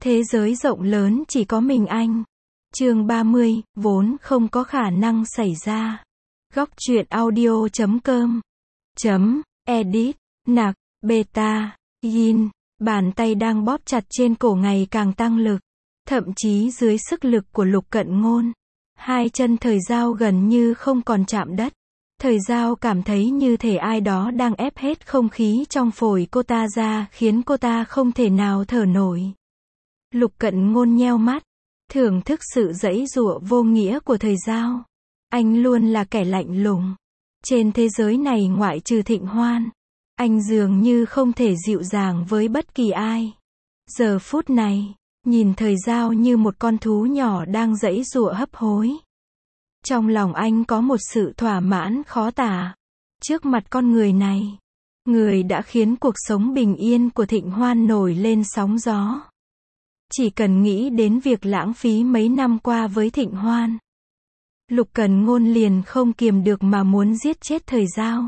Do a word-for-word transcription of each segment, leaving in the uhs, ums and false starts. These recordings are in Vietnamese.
Thế giới rộng lớn chỉ có mình anh. Chương ba mươi, vốn không có khả năng xảy ra. Góc truyện audio chấm com chấm edit nặc beta yin. Bàn tay đang bóp chặt trên cổ ngày càng tăng lực, thậm chí dưới sức lực của Lục Cận Ngôn, hai chân Thời Giao gần như không còn chạm đất. Thời Giao cảm thấy như thể ai đó đang ép hết không khí trong phổi cô ta ra, khiến cô ta không thể nào thở nổi. Lục Cận Ngôn nheo mắt, thưởng thức sự giãy giụa vô nghĩa của Thời Giao. Anh luôn là kẻ lạnh lùng. Trên thế giới này ngoại trừ Thịnh Hoan, anh dường như không thể dịu dàng với bất kỳ ai. Giờ phút này, nhìn Thời Giao như một con thú nhỏ đang giãy giụa hấp hối. Trong lòng anh có một sự thỏa mãn khó tả. Trước mặt con người này, người đã khiến cuộc sống bình yên của Thịnh Hoan nổi lên sóng gió. Chỉ cần nghĩ đến việc lãng phí mấy năm qua với Thịnh Hoan, Lục Cận Ngôn liền không kiềm được mà muốn giết chết Thời Giao.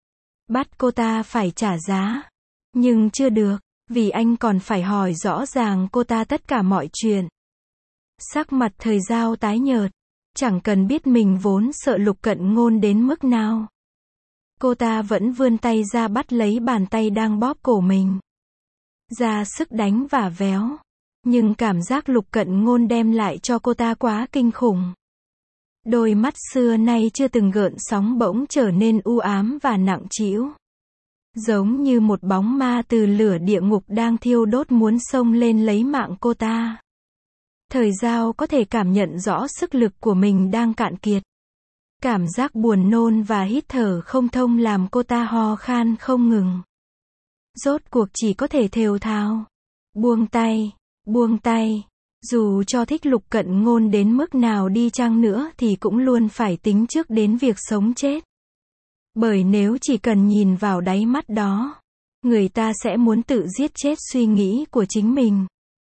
Bắt cô ta phải trả giá. Nhưng chưa được, vì anh còn phải hỏi rõ ràng cô ta tất cả mọi chuyện. Sắc mặt Thời Giao tái nhợt, chẳng cần biết mình vốn sợ Lục Cận Ngôn đến mức nào. Cô ta vẫn vươn tay ra bắt lấy bàn tay đang bóp cổ mình, ra sức đánh và véo. Nhưng cảm giác Lục Cận Ngôn đem lại cho cô ta quá kinh khủng. Đôi mắt xưa nay chưa từng gợn sóng bỗng trở nên u ám và nặng trĩu. Giống như một bóng ma từ lửa địa ngục đang thiêu đốt muốn xông lên lấy mạng cô ta. Thời Giao có thể cảm nhận rõ sức lực của mình đang cạn kiệt. Cảm giác buồn nôn và hít thở không thông làm cô ta ho khan không ngừng. Rốt cuộc chỉ có thể thều thào. Buông tay, buông tay. Dù cho thích Lục Cận Ngôn đến mức nào đi chăng nữa thì cũng luôn phải tính trước đến việc sống chết. Bởi nếu chỉ cần nhìn vào đáy mắt đó, người ta sẽ muốn tự giết chết suy nghĩ của chính mình.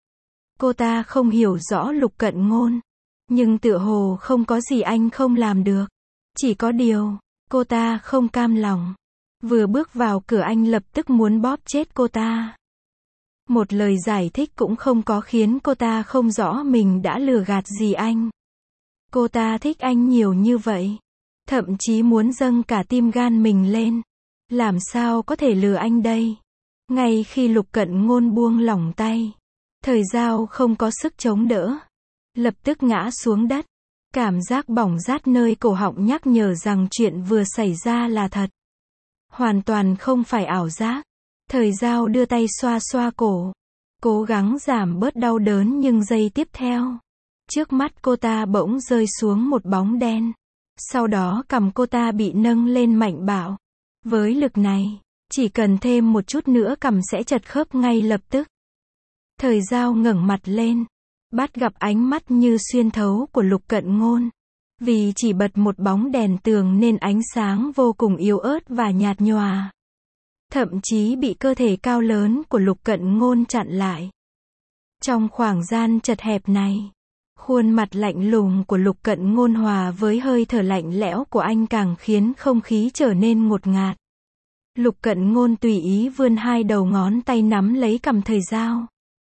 Cô ta không hiểu rõ Lục Cận Ngôn, nhưng tựa hồ không có gì anh không làm được. Chỉ có điều, cô ta không cam lòng. Vừa bước vào cửa anh lập tức muốn bóp chết cô ta. Một lời giải thích cũng không có khiến cô ta không rõ mình đã lừa gạt gì anh. Cô ta thích anh nhiều như vậy, thậm chí muốn dâng cả tim gan mình lên. Làm sao có thể lừa anh đây? Ngay khi Lục Cận Ngôn buông lỏng tay, Thời Giao không có sức chống đỡ, lập tức ngã xuống đất. Cảm giác bỏng rát nơi cổ họng nhắc nhở rằng chuyện vừa xảy ra là thật. Hoàn toàn không phải ảo giác. Thời Giao đưa tay xoa xoa cổ, cố gắng giảm bớt đau đớn, nhưng giây tiếp theo, trước mắt cô ta bỗng rơi xuống một bóng đen. Sau đó cằm cô ta bị nâng lên mạnh bạo. Với lực này, chỉ cần thêm một chút nữa cằm sẽ chật khớp ngay lập tức. Thời Giao ngẩng mặt lên, bắt gặp ánh mắt như xuyên thấu của Lục Cận Ngôn. Vì chỉ bật một bóng đèn tường nên ánh sáng vô cùng yếu ớt và nhạt nhòa. Thậm chí bị cơ thể cao lớn của Lục Cận Ngôn chặn lại. Trong khoảng gian chật hẹp này, khuôn mặt lạnh lùng của Lục Cận Ngôn hòa với hơi thở lạnh lẽo của anh càng khiến không khí trở nên ngột ngạt. Lục Cận Ngôn tùy ý vươn hai đầu ngón tay nắm lấy cằm Thời Giao.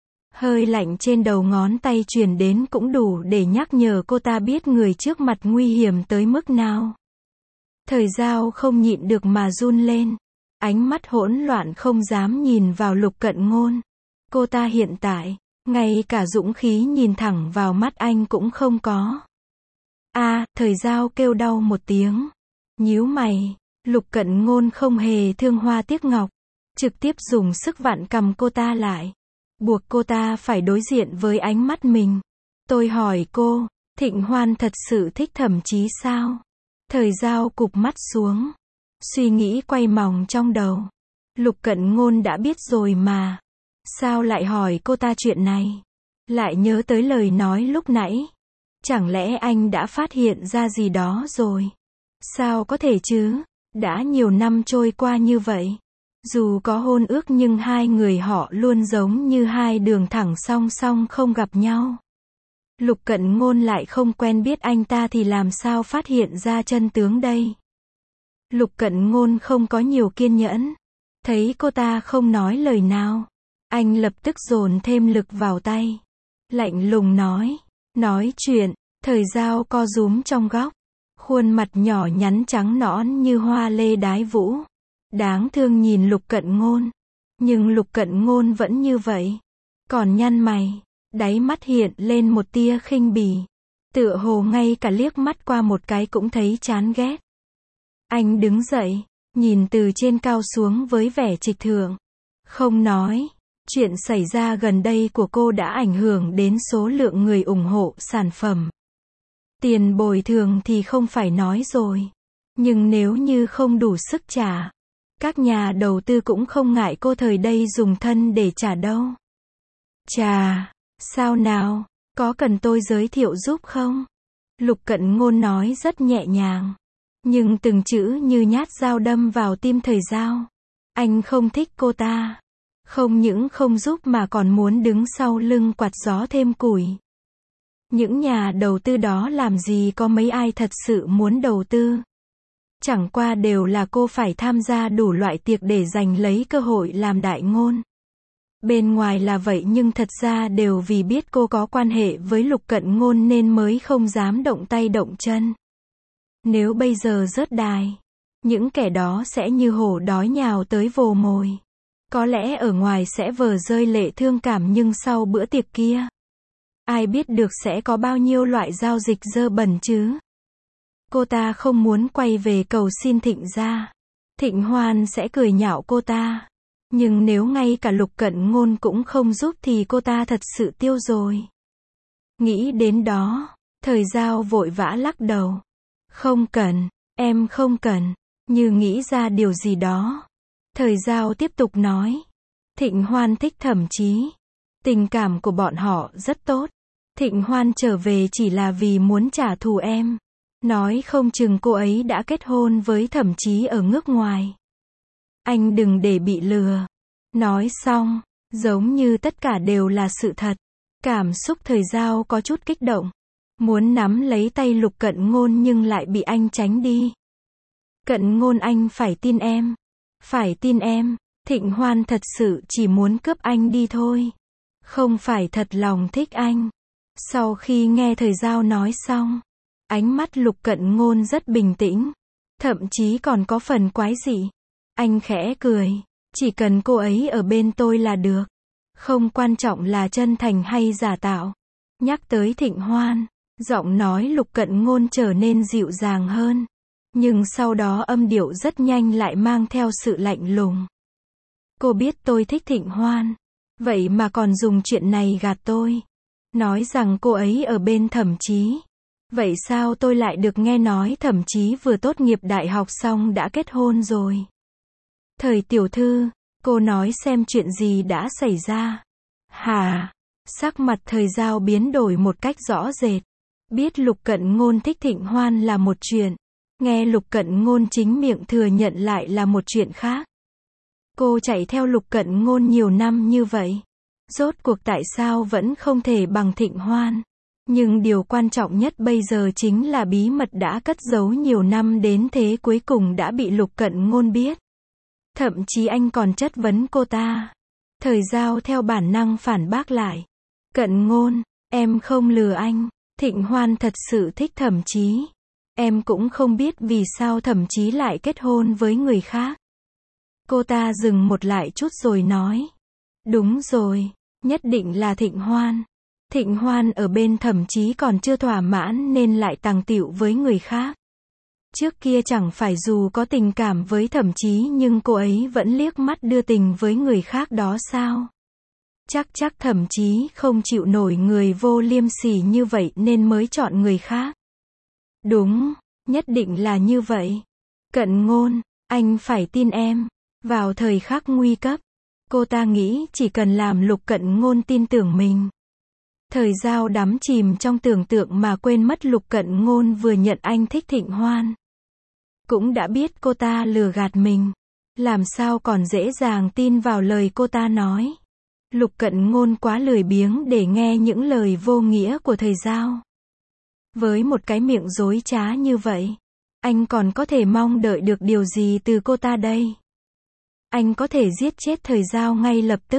Hơi lạnh trên đầu ngón tay truyền đến cũng đủ để nhắc nhở cô ta biết người trước mặt nguy hiểm tới mức nào. Thời Giao không nhịn được mà run lên. Ánh mắt hỗn loạn không dám nhìn vào Lục Cận Ngôn. Cô ta hiện tại, ngay cả dũng khí nhìn thẳng vào mắt anh cũng không có. A, à, Thời Giao kêu đau một tiếng. Nhíu mày, Lục Cận Ngôn không hề thương hoa tiếc ngọc, trực tiếp dùng sức vặn cằm cô ta lại, buộc cô ta phải đối diện với ánh mắt mình. Tôi hỏi cô, Thịnh Hoan thật sự thích Thẩm Chí sao? Thời Giao cụp mắt xuống. Suy nghĩ quay vòng trong đầu. Lục Cận Ngôn đã biết rồi mà. Sao lại hỏi cô ta chuyện này? Lại nhớ tới lời nói lúc nãy. Chẳng lẽ anh đã phát hiện ra gì đó rồi? Sao có thể chứ? Đã nhiều năm trôi qua như vậy. Dù có hôn ước nhưng hai người họ luôn giống như hai đường thẳng song song không gặp nhau. Lục Cận Ngôn lại không quen biết anh ta thì làm sao phát hiện ra chân tướng đây? Lục Cận Ngôn không có nhiều kiên nhẫn. Thấy cô ta không nói lời nào, Anh lập tức dồn thêm lực vào tay. Lạnh lùng nói. Nói chuyện, Thời Giao co rúm trong góc. Khuôn mặt nhỏ nhắn trắng nõn như hoa lê đái vũ. Đáng thương nhìn Lục Cận Ngôn. Nhưng Lục Cận Ngôn vẫn như vậy. Còn nhăn mày. Đáy mắt hiện lên một tia khinh bỉ. Tựa hồ ngay cả liếc mắt qua một cái cũng thấy chán ghét. Anh đứng dậy, nhìn từ trên cao xuống với vẻ trịch thượng. Không nói. Chuyện xảy ra gần đây của cô đã ảnh hưởng đến số lượng người ủng hộ sản phẩm. Tiền bồi thường thì không phải nói rồi. Nhưng nếu như không đủ sức trả, các nhà đầu tư cũng không ngại cô thời đây dùng thân để trả đâu. Chà, sao nào, có cần tôi giới thiệu giúp không? Lục Cận Ngôn nói rất nhẹ nhàng. Nhưng từng chữ như nhát dao đâm vào tim Thời Giao. Anh không thích cô ta. Không những không giúp mà còn muốn đứng sau lưng quạt gió thêm củi. Những nhà đầu tư đó làm gì có mấy ai thật sự muốn đầu tư. Chẳng qua đều là cô phải tham gia đủ loại tiệc để giành lấy cơ hội làm đại ngôn. Bên ngoài là vậy nhưng thật ra đều vì biết cô có quan hệ với Lục Cận Ngôn nên mới không dám động tay động chân. Nếu bây giờ rớt đài, những kẻ đó sẽ như hổ đói nhào tới vồ mồi. Có lẽ ở ngoài sẽ vờ rơi lệ thương cảm nhưng sau bữa tiệc kia, ai biết được sẽ có bao nhiêu loại giao dịch dơ bẩn chứ. Cô ta không muốn quay về cầu xin Thịnh gia. Thịnh Hoan sẽ cười nhạo cô ta. Nhưng nếu ngay cả Lục Cận Ngôn cũng không giúp thì cô ta thật sự tiêu rồi. Nghĩ đến đó, Thời Giao vội vã lắc đầu. Không cần, em không cần. Như nghĩ ra điều gì đó. Thời Giao tiếp tục nói. Thịnh Hoan thích Thẩm Chí. Tình cảm của bọn họ rất tốt. Thịnh Hoan trở về chỉ là vì muốn trả thù em. Nói không chừng cô ấy đã kết hôn với Thẩm Chí ở nước ngoài. Anh đừng để bị lừa. Nói xong, giống như tất cả đều là sự thật. Cảm xúc Thời Giao có chút kích động. Muốn nắm lấy tay Lục Cận Ngôn nhưng lại bị anh tránh đi. Cận Ngôn, anh phải tin em. Phải tin em. Thịnh Hoan thật sự chỉ muốn cướp anh đi thôi. Không phải thật lòng thích anh. Sau khi nghe Thời Giao nói xong, ánh mắt Lục Cận Ngôn rất bình tĩnh. Thậm chí còn có phần quái dị. Anh khẽ cười. Chỉ cần cô ấy ở bên tôi là được. Không quan trọng là chân thành hay giả tạo. Nhắc tới Thịnh Hoan, giọng nói Lục Cận Ngôn trở nên dịu dàng hơn. Nhưng sau đó âm điệu rất nhanh lại mang theo sự lạnh lùng. Cô biết tôi thích Thịnh Hoan. Vậy mà còn dùng chuyện này gạt tôi. Nói rằng cô ấy ở bên Thẩm Chí. Vậy sao tôi lại được nghe nói Thẩm Chí vừa tốt nghiệp đại học xong đã kết hôn rồi? Thời tiểu thư, cô nói xem chuyện gì đã xảy ra. Hả? Sắc mặt Thời Giao biến đổi một cách rõ rệt. Biết Lục Cận Ngôn thích Thịnh Hoan là một chuyện. Nghe Lục Cận Ngôn chính miệng thừa nhận lại là một chuyện khác. Cô chạy theo Lục Cận Ngôn nhiều năm như vậy. Rốt cuộc tại sao vẫn không thể bằng Thịnh Hoan? Nhưng điều quan trọng nhất bây giờ chính là bí mật đã cất giấu nhiều năm đến thế cuối cùng đã bị Lục Cận Ngôn biết. Thậm chí anh còn chất vấn cô ta. Thời Giao theo bản năng phản bác lại. Cận Ngôn, em không lừa anh. Thịnh Hoan thật sự thích Thẩm Chí. Em cũng không biết vì sao Thẩm Chí lại kết hôn với người khác. Cô ta dừng một lại chút rồi nói. Đúng rồi, nhất định là Thịnh Hoan. Thịnh Hoan ở bên Thẩm Chí còn chưa thỏa mãn nên lại tàng tựu với người khác. Trước kia chẳng phải dù có tình cảm với Thẩm Chí nhưng cô ấy vẫn liếc mắt đưa tình với người khác đó sao? Chắc chắc Thẩm Chí không chịu nổi người vô liêm sỉ như vậy nên mới chọn người khác. Đúng, nhất định là như vậy. Cận Ngôn, anh phải tin em. Vào thời khắc nguy cấp, cô ta nghĩ chỉ cần làm Lục Cận Ngôn tin tưởng mình. Thời Giao đắm chìm trong tưởng tượng mà quên mất Lục Cận Ngôn vừa nhận anh thích Thịnh Hoan. Cũng đã biết cô ta lừa gạt mình. Làm sao còn dễ dàng tin vào lời cô ta nói. Lục Cận Ngôn quá lười biếng để nghe những lời vô nghĩa của Thời Giao. Với một cái miệng dối trá như vậy, anh còn có thể mong đợi được điều gì từ cô ta đây? Anh có thể giết chết Thời Giao ngay lập tức.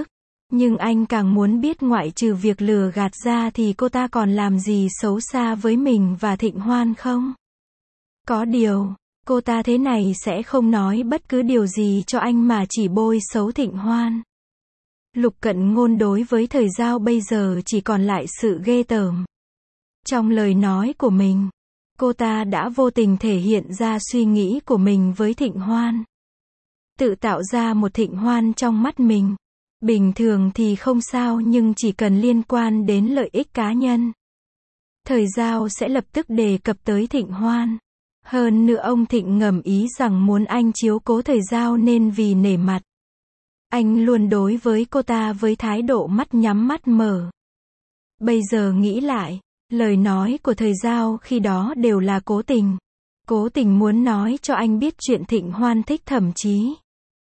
Nhưng anh càng muốn biết ngoại trừ việc lừa gạt ra thì cô ta còn làm gì xấu xa với mình và Thịnh Hoan không? Có điều, cô ta thế này sẽ không nói bất cứ điều gì cho anh mà chỉ bôi xấu Thịnh Hoan. Lục Cận Ngôn đối với Thời Giao bây giờ chỉ còn lại sự ghê tởm. Trong lời nói của mình, cô ta đã vô tình thể hiện ra suy nghĩ của mình với Thịnh Hoan. Tự tạo ra một Thịnh Hoan trong mắt mình. Bình thường thì không sao nhưng chỉ cần liên quan đến lợi ích cá nhân. Thời Giao sẽ lập tức đề cập tới Thịnh Hoan. Hơn nữa ông Thịnh ngầm ý rằng muốn anh chiếu cố Thời Giao nên vì nể mặt. Anh luôn đối với cô ta với thái độ mắt nhắm mắt mở. Bây giờ nghĩ lại, lời nói của Thời Giao khi đó đều là cố tình. Cố tình muốn nói cho anh biết chuyện Thịnh Hoan thích Thẩm Chí.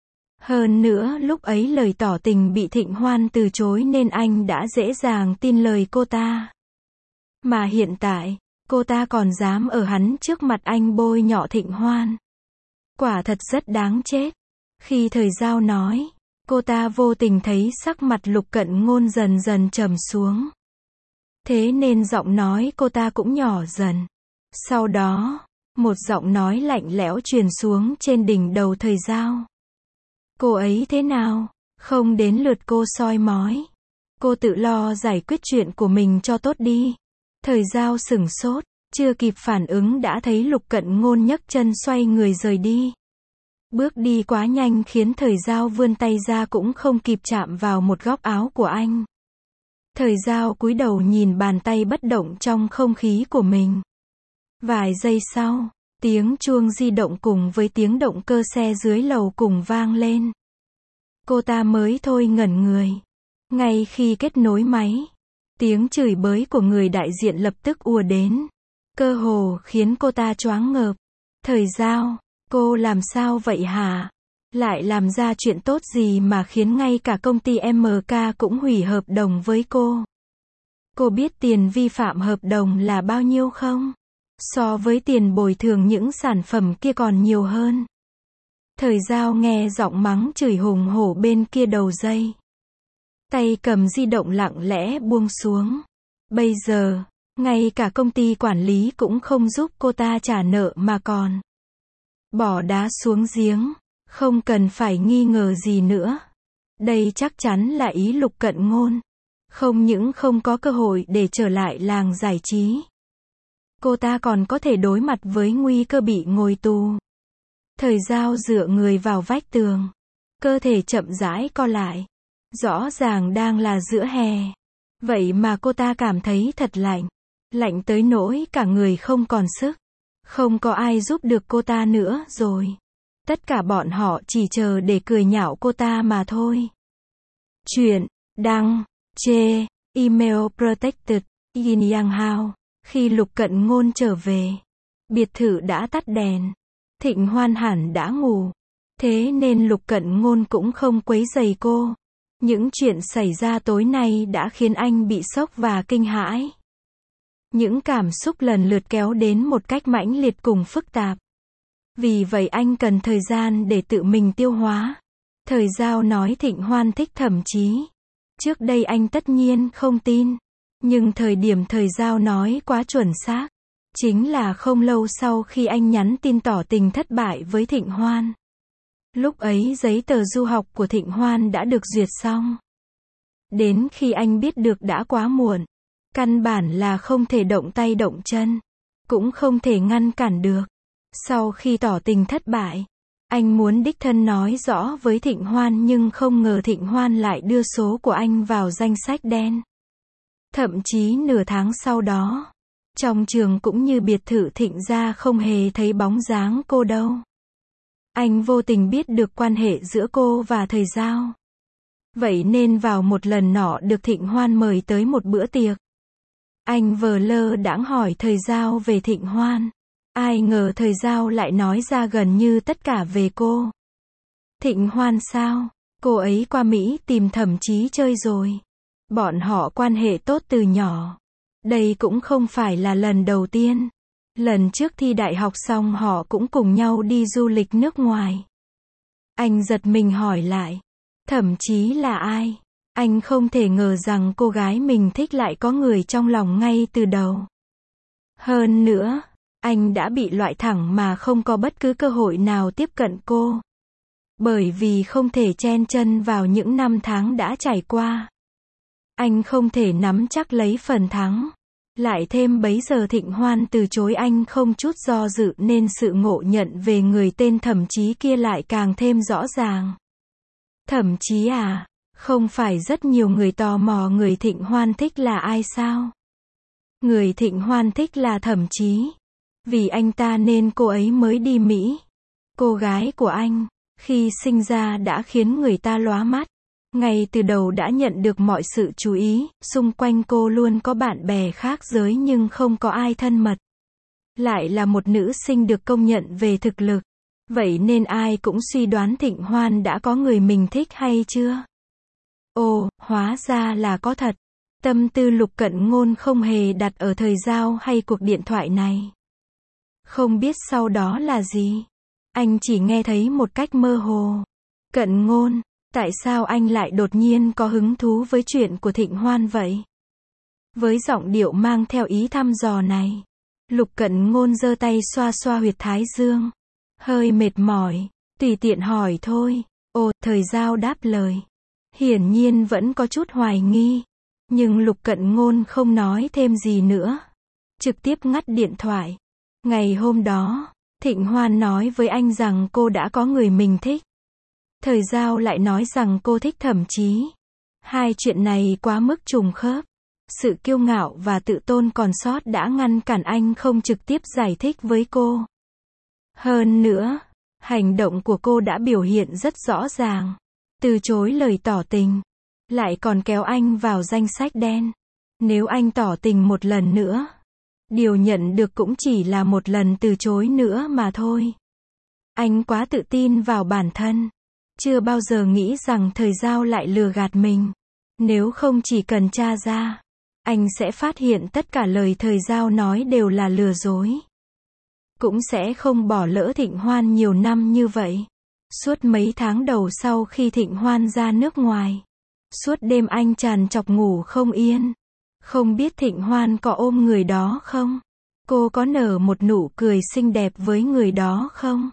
Hơn nữa lúc ấy lời tỏ tình bị Thịnh Hoan từ chối nên anh đã dễ dàng tin lời cô ta. Mà hiện tại, cô ta còn dám ở hắn trước mặt anh bôi nhọ Thịnh Hoan. Quả thật rất đáng chết. Khi Thời Giao nói, cô ta vô tình thấy sắc mặt Lục Cận Ngôn dần dần trầm xuống. Thế nên giọng nói cô ta cũng nhỏ dần. Sau đó, một giọng nói lạnh lẽo truyền xuống trên đỉnh đầu Thời Giao. Cô ấy thế nào? Không đến lượt cô soi mói. Cô tự lo giải quyết chuyện của mình cho tốt đi. Thời Giao sửng sốt, chưa kịp phản ứng đã thấy Lục Cận Ngôn nhấc chân xoay người rời đi. Bước đi quá nhanh khiến Thời Giao vươn tay ra cũng không kịp chạm vào một góc áo của anh. Thời Giao cúi đầu nhìn bàn tay bất động trong không khí của mình. Vài giây sau, tiếng chuông di động cùng với tiếng động cơ xe dưới lầu cùng vang lên. Cô ta mới thôi ngẩn người. Ngay khi kết nối máy, tiếng chửi bới của người đại diện lập tức ùa đến. Cơ hồ khiến cô ta choáng ngợp. Thời Giao, cô làm sao vậy hả? Lại làm ra chuyện tốt gì mà khiến ngay cả công ty em ca cũng hủy hợp đồng với cô? Cô biết tiền vi phạm hợp đồng là bao nhiêu không? So với tiền bồi thường những sản phẩm kia còn nhiều hơn. Thời Giao nghe giọng mắng chửi hùng hổ bên kia đầu dây. Tay cầm di động lặng lẽ buông xuống. Bây giờ, ngay cả công ty quản lý cũng không giúp cô ta trả nợ mà còn bỏ đá xuống giếng. Không cần phải nghi ngờ gì nữa. Đây chắc chắn là ý Lục Cận Ngôn. Không những không có cơ hội để trở lại làng giải trí, cô ta còn có thể đối mặt với nguy cơ bị ngồi tù. Thời Giao dựa người vào vách tường. Cơ thể chậm rãi co lại. Rõ ràng đang là giữa hè. Vậy mà cô ta cảm thấy thật lạnh. Lạnh tới nỗi cả người không còn sức. Không có ai giúp được cô ta nữa rồi. Tất cả bọn họ chỉ chờ để cười nhạo cô ta mà thôi. Chuyện, đăng, chê, email protected, Yin Yang Hao. Khi Lục Cận Ngôn trở về, biệt thự đã tắt đèn. Thịnh Hoan hẳn đã ngủ. Thế nên Lục Cận Ngôn cũng không quấy rầy cô. Những chuyện xảy ra tối nay đã khiến anh bị sốc và kinh hãi. Những cảm xúc lần lượt kéo đến một cách mãnh liệt cùng phức tạp. Vì vậy anh cần thời gian để tự mình tiêu hóa. Thời Giao nói Thịnh Hoan thích Thẩm Chí. Trước đây anh tất nhiên không tin. Nhưng thời điểm Thời Giao nói quá chuẩn xác. Chính là không lâu sau khi anh nhắn tin tỏ tình thất bại với Thịnh Hoan. Lúc ấy giấy tờ du học của Thịnh Hoan đã được duyệt xong. Đến khi anh biết được đã quá muộn. Căn bản là không thể động tay động chân. Cũng không thể ngăn cản được. Sau khi tỏ tình thất bại, anh muốn đích thân nói rõ với Thịnh Hoan nhưng không ngờ Thịnh Hoan lại đưa số của anh vào danh sách đen. Thậm chí nửa tháng sau đó, trong trường cũng như biệt thự Thịnh gia không hề thấy bóng dáng cô đâu. Anh vô tình biết được quan hệ giữa cô và Thời Giao. Vậy nên vào một lần nọ được Thịnh Hoan mời tới một bữa tiệc. Anh vờ lơ đãng hỏi Thời Giao về Thịnh Hoan. Ai ngờ Thời Giao lại nói ra gần như tất cả về cô. Thịnh Hoan sao? Cô ấy qua Mỹ tìm Thẩm Chí chơi rồi. Bọn họ quan hệ tốt từ nhỏ. Đây cũng không phải là lần đầu tiên. Lần trước thi đại học xong họ cũng cùng nhau đi du lịch nước ngoài. Anh giật mình hỏi lại. Thẩm Chí là ai? Anh không thể ngờ rằng cô gái mình thích lại có người trong lòng ngay từ đầu. Hơn nữa, anh đã bị loại thẳng mà không có bất cứ cơ hội nào tiếp cận cô. Bởi vì không thể chen chân vào những năm tháng đã trải qua. Anh không thể nắm chắc lấy phần thắng. Lại thêm bấy giờ Thịnh Hoan từ chối anh không chút do dự nên sự ngộ nhận về người tên Thẩm Chí kia lại càng thêm rõ ràng. Thẩm Chí à, không phải rất nhiều người tò mò người Thịnh Hoan thích là ai sao? Người Thịnh Hoan thích là Thẩm Chí. Vì anh ta nên cô ấy mới đi Mỹ. Cô gái của anh, khi sinh ra đã khiến người ta lóa mắt. Ngay từ đầu đã nhận được mọi sự chú ý, xung quanh cô luôn có bạn bè khác giới nhưng không có ai thân mật. Lại là một nữ sinh được công nhận về thực lực. Vậy nên ai cũng suy đoán Thịnh Hoan đã có người mình thích hay chưa? Ồ, hóa ra là có thật. Tâm tư Lục Cận Ngôn không hề đặt ở thời giao hay cuộc điện thoại này. Không biết sau đó là gì. Anh chỉ nghe thấy một cách mơ hồ. Cận Ngôn, tại sao anh lại đột nhiên có hứng thú với chuyện của Thịnh Hoan vậy? Với giọng điệu mang theo ý thăm dò này, Lục Cận Ngôn giơ tay xoa xoa huyệt thái dương. Hơi mệt mỏi, tùy tiện hỏi thôi. Ồ, thời giao đáp lời. Hiển nhiên vẫn có chút hoài nghi. Nhưng Lục Cận Ngôn không nói thêm gì nữa. Trực tiếp ngắt điện thoại. Ngày hôm đó, Thịnh Hoan nói với anh rằng cô đã có người mình thích. Thời giao lại nói rằng cô thích Thẩm Chí. Hai chuyện này quá mức trùng khớp. Sự kiêu ngạo và tự tôn còn sót đã ngăn cản anh không trực tiếp giải thích với cô. Hơn nữa, hành động của cô đã biểu hiện rất rõ ràng. Từ chối lời tỏ tình. Lại còn kéo anh vào danh sách đen. Nếu anh tỏ tình một lần nữa, điều nhận được cũng chỉ là một lần từ chối nữa mà thôi. Anh quá tự tin vào bản thân. Chưa bao giờ nghĩ rằng thời giao lại lừa gạt mình. Nếu không chỉ cần tra ra, anh sẽ phát hiện tất cả lời thời giao nói đều là lừa dối. Cũng sẽ không bỏ lỡ Thịnh Hoan nhiều năm như vậy. Suốt mấy tháng đầu sau khi Thịnh Hoan ra nước ngoài, suốt đêm anh trằn trọc ngủ không yên. Không biết Thịnh Hoan có ôm người đó không? Cô có nở một nụ cười xinh đẹp với người đó không?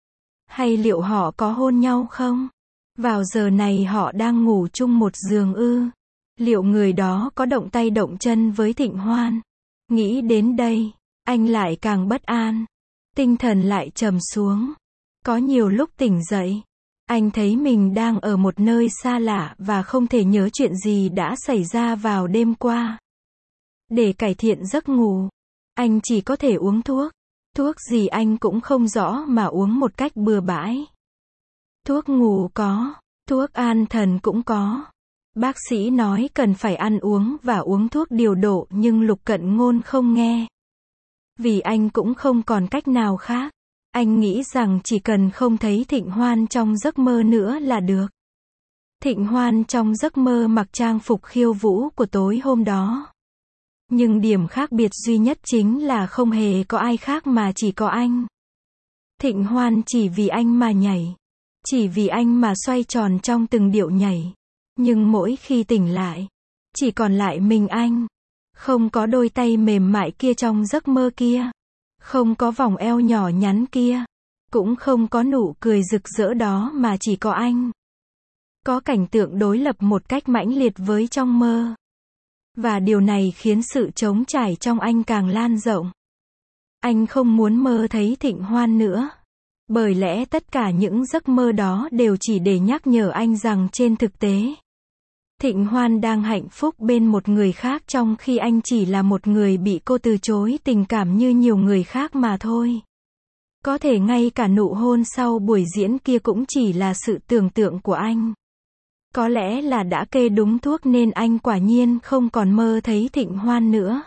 Hay liệu họ có hôn nhau không? Vào giờ này họ đang ngủ chung một giường ư? Liệu người đó có động tay động chân với Thịnh Hoan? Nghĩ đến đây, anh lại càng bất an. Tinh thần lại trầm xuống. Có nhiều lúc tỉnh dậy, anh thấy mình đang ở một nơi xa lạ và không thể nhớ chuyện gì đã xảy ra vào đêm qua. Để cải thiện giấc ngủ, anh chỉ có thể uống thuốc. Thuốc gì anh cũng không rõ mà uống một cách bừa bãi. Thuốc ngủ có, thuốc an thần cũng có. Bác sĩ nói cần phải ăn uống và uống thuốc điều độ nhưng Lục Cận Ngôn không nghe. Vì anh cũng không còn cách nào khác. Anh nghĩ rằng chỉ cần không thấy Thịnh Hoan trong giấc mơ nữa là được. Thịnh Hoan trong giấc mơ mặc trang phục khiêu vũ của tối hôm đó. Nhưng điểm khác biệt duy nhất chính là không hề có ai khác mà chỉ có anh. Thịnh Hoan chỉ vì anh mà nhảy. Chỉ vì anh mà xoay tròn trong từng điệu nhảy. Nhưng mỗi khi tỉnh lại, chỉ còn lại mình anh. Không có đôi tay mềm mại kia trong giấc mơ kia. Không có vòng eo nhỏ nhắn kia. Cũng không có nụ cười rực rỡ đó mà chỉ có anh. Có cảnh tượng đối lập một cách mãnh liệt với trong mơ. Và điều này khiến sự trống trải trong anh càng lan rộng. Anh không muốn mơ thấy Thịnh Hoan nữa. Bởi lẽ tất cả những giấc mơ đó đều chỉ để nhắc nhở anh rằng trên thực tế, Thịnh Hoan đang hạnh phúc bên một người khác trong khi anh chỉ là một người bị cô từ chối tình cảm như nhiều người khác mà thôi. Có thể ngay cả nụ hôn sau buổi diễn kia cũng chỉ là sự tưởng tượng của anh. Có lẽ là đã kê đúng thuốc nên anh quả nhiên không còn mơ thấy Thịnh Hoan nữa.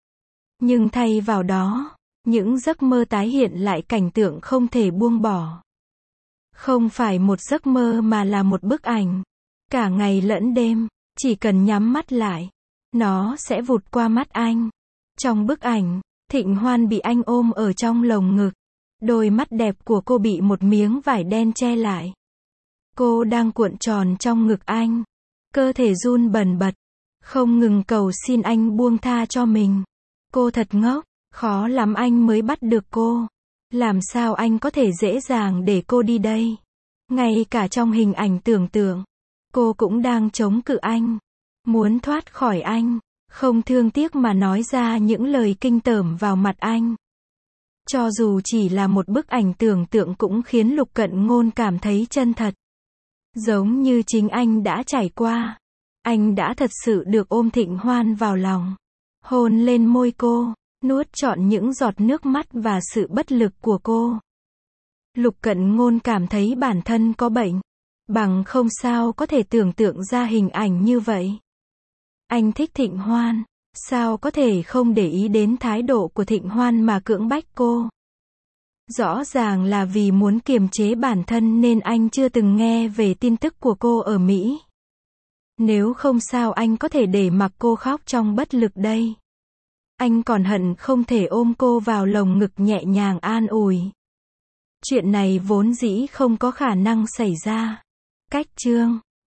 Nhưng thay vào đó, những giấc mơ tái hiện lại cảnh tượng không thể buông bỏ. Không phải một giấc mơ mà là một bức ảnh. Cả ngày lẫn đêm, chỉ cần nhắm mắt lại, nó sẽ vụt qua mắt anh. Trong bức ảnh, Thịnh Hoan bị anh ôm ở trong lồng ngực. Đôi mắt đẹp của cô bị một miếng vải đen che lại. Cô đang cuộn tròn trong ngực anh. cơ thể run bần bật, không ngừng cầu xin anh buông tha cho mình. Cô thật ngốc, khó lắm anh mới bắt được cô. Làm sao anh có thể dễ dàng để cô đi đây? Ngay cả trong hình ảnh tưởng tượng, cô cũng đang chống cự anh, muốn thoát khỏi anh, không thương tiếc mà nói ra những lời kinh tởm vào mặt anh. Cho dù chỉ là một bức ảnh tưởng tượng cũng khiến Lục Cận Ngôn cảm thấy chân thật. Giống như chính anh đã trải qua. Anh đã thật sự được ôm Thịnh Hoan vào lòng, hôn lên môi cô, nuốt trọn những giọt nước mắt và sự bất lực của cô. Lục Cận Ngôn cảm thấy bản thân có bệnh, bằng không sao có thể tưởng tượng ra hình ảnh như vậy. Anh thích Thịnh Hoan, sao có thể không để ý đến thái độ của Thịnh Hoan mà cưỡng bách cô. Rõ ràng là vì muốn kiềm chế bản thân nên anh chưa từng nghe về tin tức của cô ở Mỹ. Nếu không sao anh có thể để mặc cô khóc trong bất lực đây. Anh còn hận không thể ôm cô vào lồng ngực nhẹ nhàng an ủi. Chuyện này vốn dĩ không có khả năng xảy ra. Cách chương